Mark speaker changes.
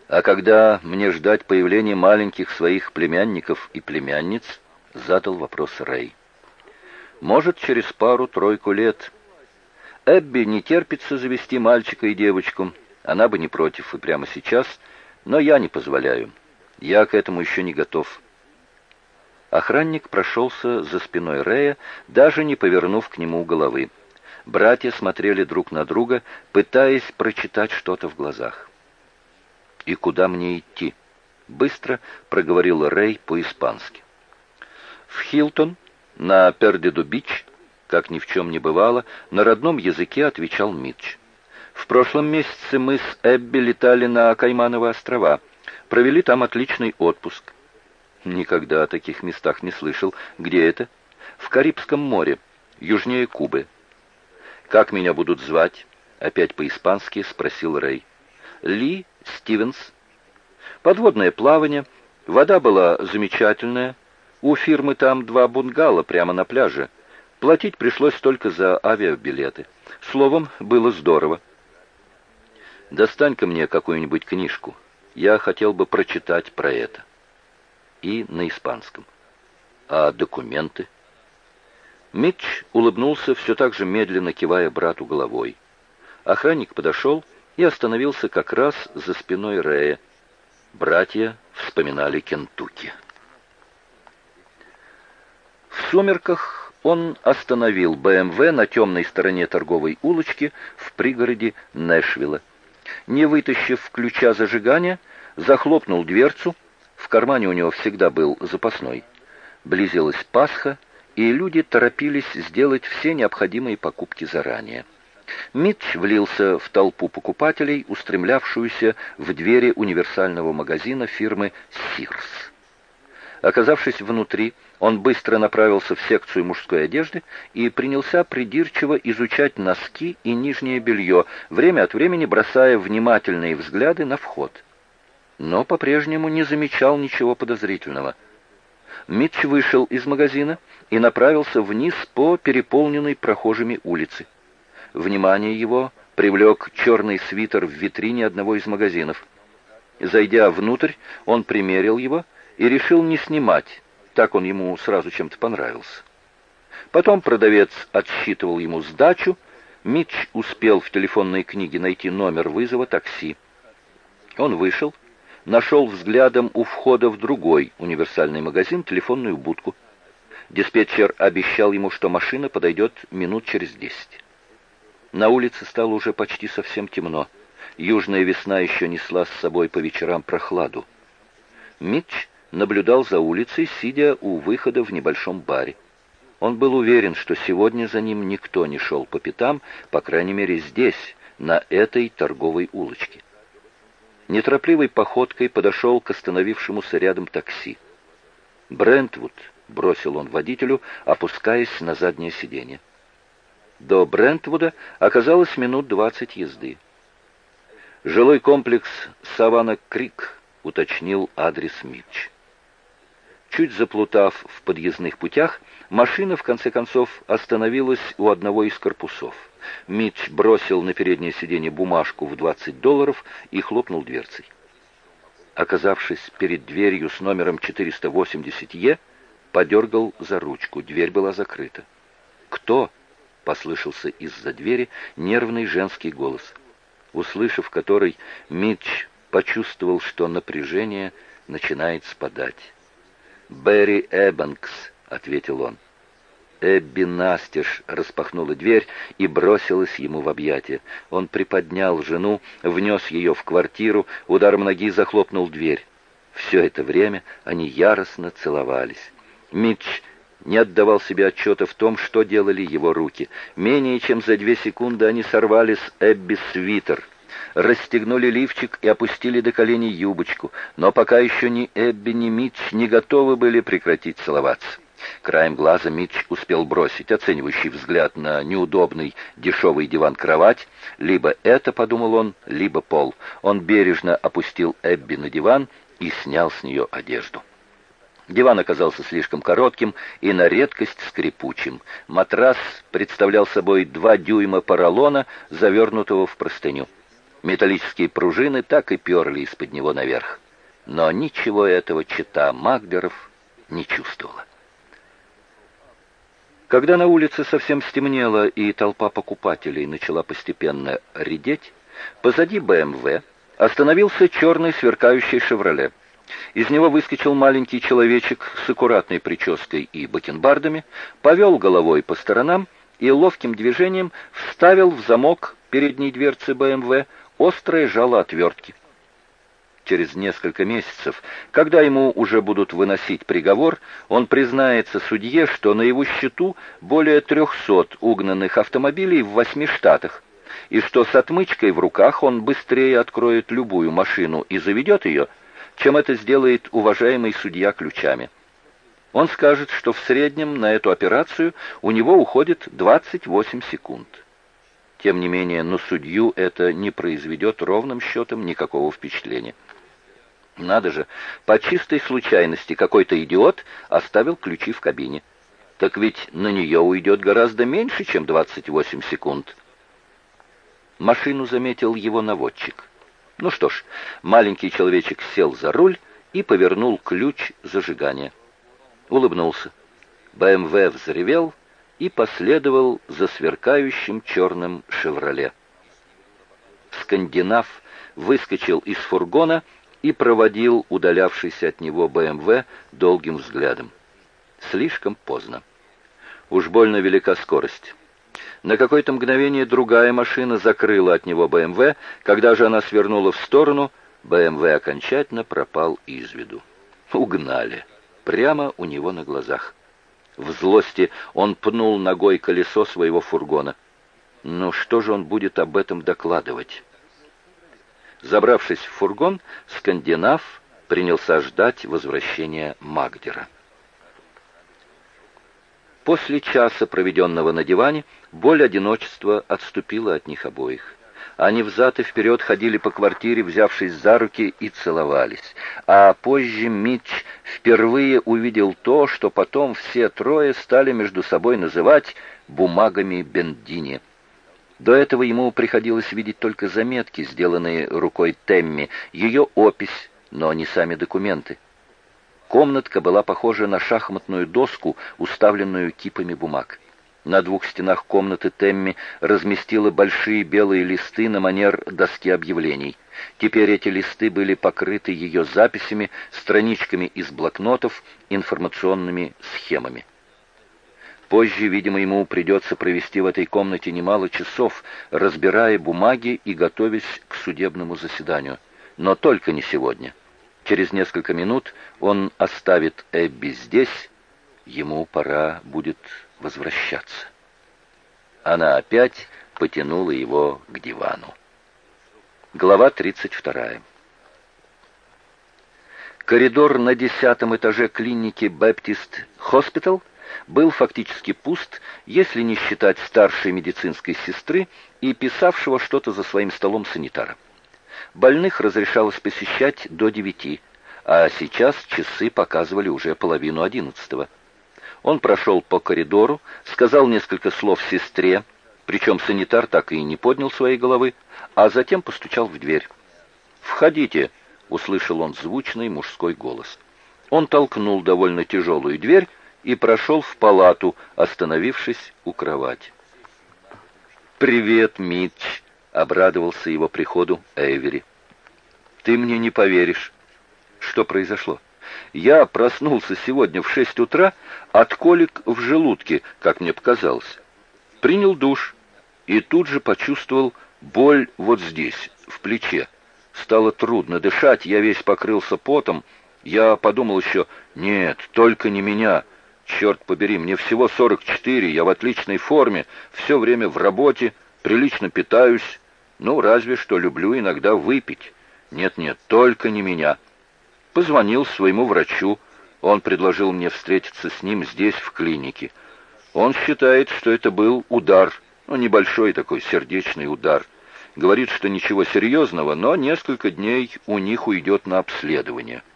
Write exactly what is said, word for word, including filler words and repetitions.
Speaker 1: А когда мне ждать появления маленьких своих племянников и племянниц, задал вопрос Рэй. Может, через пару-тройку лет. Эбби не терпится завести мальчика и девочку. Она бы не против и прямо сейчас, но я не позволяю. Я к этому еще не готов. Охранник прошелся за спиной Рэя, даже не повернув к нему головы. Братья смотрели друг на друга, пытаясь прочитать что-то в глазах. «И куда мне идти?» — быстро проговорил Рэй по-испански. «В Хилтон, на Пердиду-Бич», как ни в чем не бывало, на родном языке отвечал Митч. «В прошлом месяце мы с Эбби летали на Каймановы острова, провели там отличный отпуск». «Никогда о таких местах не слышал. Где это?» «В Карибском море, южнее Кубы». «Как меня будут звать?» — опять по-испански спросил Рэй. «Ли Стивенс». «Подводное плавание. Вода была замечательная. У фирмы там два бунгало прямо на пляже. Платить пришлось только за авиабилеты. Словом, было здорово». «Достань-ка мне какую-нибудь книжку. Я хотел бы прочитать про это». И на испанском. «А документы?» Митч улыбнулся, все так же медленно кивая брату головой. Охранник подошел и остановился как раз за спиной Рэя. Братья вспоминали Кентукки. В сумерках он остановил бэ эм вэ на темной стороне торговой улочки в пригороде Нэшвилла. Не вытащив ключа зажигания, захлопнул дверцу. В кармане у него всегда был запасной. Близилась Пасха, и люди торопились сделать все необходимые покупки заранее. Митч влился в толпу покупателей, устремлявшуюся в двери универсального магазина фирмы «Сирс». Оказавшись внутри, он быстро направился в секцию мужской одежды и принялся придирчиво изучать носки и нижнее белье, время от времени бросая внимательные взгляды на вход. Но по-прежнему не замечал ничего подозрительного. Митч вышел из магазина и направился вниз по переполненной прохожими улице. Внимание его привлек черный свитер в витрине одного из магазинов. Зайдя внутрь, он примерил его и решил не снимать, так он ему сразу чем-то понравился. Потом продавец отсчитывал ему сдачу. Митч успел в телефонной книге найти номер вызова такси. Он вышел, нашел взглядом у входа в другой универсальный магазин телефонную будку. Диспетчер обещал ему, что машина подойдет минут через десять. На улице стало уже почти совсем темно. Южная весна еще несла с собой по вечерам прохладу. Митч наблюдал за улицей, сидя у выхода в небольшом баре. Он был уверен, что сегодня за ним никто не шел по пятам, по крайней мере здесь, на этой торговой улочке. Неторопливой походкой подошел к остановившемуся рядом такси. «Брентвуд», — бросил он водителю, опускаясь на заднее сиденье. До Брентвуда оказалось минут двадцать езды. «Жилой комплекс Саванна-Крик», — уточнил адрес Митч. Чуть заплутав в подъездных путях, машина, в конце концов, остановилась у одного из корпусов. Митч бросил на переднее сиденье бумажку в двадцать долларов и хлопнул дверцей. Оказавшись перед дверью с номером четыреста восемьдесят Е, подергал за ручку. Дверь была закрыта. «Кто?» — послышался из-за двери нервный женский голос, услышав который, Митч почувствовал, что напряжение начинает спадать. «Берри Эббанкс», — ответил он. Эбби настежь распахнула дверь и бросилась ему в объятия. Он приподнял жену, внес ее в квартиру, ударом ноги захлопнул дверь. Все это время они яростно целовались. Митч не отдавал себе отчета в том, что делали его руки. Менее чем за две секунды они сорвали с Эбби свитер, расстегнули лифчик и опустили до коленей юбочку, но пока еще ни Эбби, ни Митч не готовы были прекратить целоваться. Краем глаза Митч успел бросить оценивающий взгляд на неудобный дешевый диван-кровать. Либо это, подумал он, либо пол. Он бережно опустил Эбби на диван и снял с нее одежду. Диван оказался слишком коротким и на редкость скрипучим. Матрас представлял собой два дюйма поролона, завернутого в простыню. Металлические пружины так и перли из-под него наверх. Но ничего этого чета Магдеров не чувствовала. Когда на улице совсем стемнело и толпа покупателей начала постепенно редеть, позади бэ эм вэ остановился черный сверкающий «Шевроле». Из него выскочил маленький человечек с аккуратной прической и бакенбардами, повел головой по сторонам и ловким движением вставил в замок передней дверцы бэ эм вэ острое жало отвертки. Через несколько месяцев, когда ему уже будут выносить приговор, он признается судье, что на его счету более трехсот угнанных автомобилей в восьми штатах, и что с отмычкой в руках он быстрее откроет любую машину и заведет ее, чем это сделает уважаемый судья ключами. Он скажет, что в среднем на эту операцию у него уходит двадцать восемь секунд. Тем не менее, на судью это не произведет ровным счетом никакого впечатления. Надо же, по чистой случайности какой-то идиот оставил ключи в кабине. Так ведь на нее уйдет гораздо меньше, чем двадцать восемь секунд. Машину заметил его наводчик. Ну что ж, маленький человечек сел за руль и повернул ключ зажигания. Улыбнулся. бэ эм вэ взревел и последовал за сверкающим черным «Шевроле». Скандинав выскочил из фургона и проводил удалявшийся от него бэ эм вэ долгим взглядом. Слишком поздно. Уж больно велика скорость. На какое-то мгновение другая машина закрыла от него бэ эм вэ. Когда же она свернула в сторону, бэ эм вэ окончательно пропал из виду. Угнали. Прямо у него на глазах. В злости он пнул ногой колесо своего фургона. Ну что же он будет об этом докладывать? Забравшись в фургон, скандинав принялся ждать возвращения Магдера. После часа, проведенного на диване, боль одиночества отступила от них обоих. Они взад и вперед ходили по квартире, взявшись за руки, и целовались. А позже Митч впервые увидел то, что потом все трое стали между собой называть «бумагами Бендини». До этого ему приходилось видеть только заметки, сделанные рукой Темми, ее опись, но не сами документы. Комнатка была похожа на шахматную доску, уставленную кипами бумаг. На двух стенах комнаты Темми разместила большие белые листы на манер доски объявлений. Теперь эти листы были покрыты ее записями, страничками из блокнотов, информационными схемами. Позже, видимо, ему придется провести в этой комнате немало часов, разбирая бумаги и готовясь к судебному заседанию. Но только не сегодня. Через несколько минут он оставит Эбби здесь, ему пора будет возвращаться. Она опять потянула его к дивану. Глава тридцать вторая. Коридор на десятом этаже клиники Баптист Хоспитал был фактически пуст, если не считать старшей медицинской сестры и писавшего что-то за своим столом санитара. Больных разрешалось посещать до девяти, а сейчас часы показывали уже половину одиннадцатого. Он прошел по коридору, сказал несколько слов сестре, причем санитар так и не поднял своей головы, а затем постучал в дверь. «Входите!» — услышал он звучный мужской голос. Он толкнул довольно тяжелую дверь и прошел в палату, остановившись у кровати. «Привет, Митч!» — обрадовался его приходу Эйвери. «Ты мне не поверишь. Что произошло? Я проснулся сегодня в шесть утра от колик в желудке, как мне показалось. Принял душ и тут же почувствовал боль вот здесь, в плече. Стало трудно дышать, я весь покрылся потом. Я подумал еще, нет, только не меня. Черт побери, мне всего сорок четыре, я в отличной форме, все время в работе, прилично питаюсь. Ну, разве что люблю иногда выпить. Нет-нет, только не меня. Позвонил своему врачу. Он предложил мне встретиться с ним здесь, в клинике. Он считает, что это был удар, ну, небольшой такой сердечный удар. Говорит, что ничего серьезного, но несколько дней у них уйдет на обследование.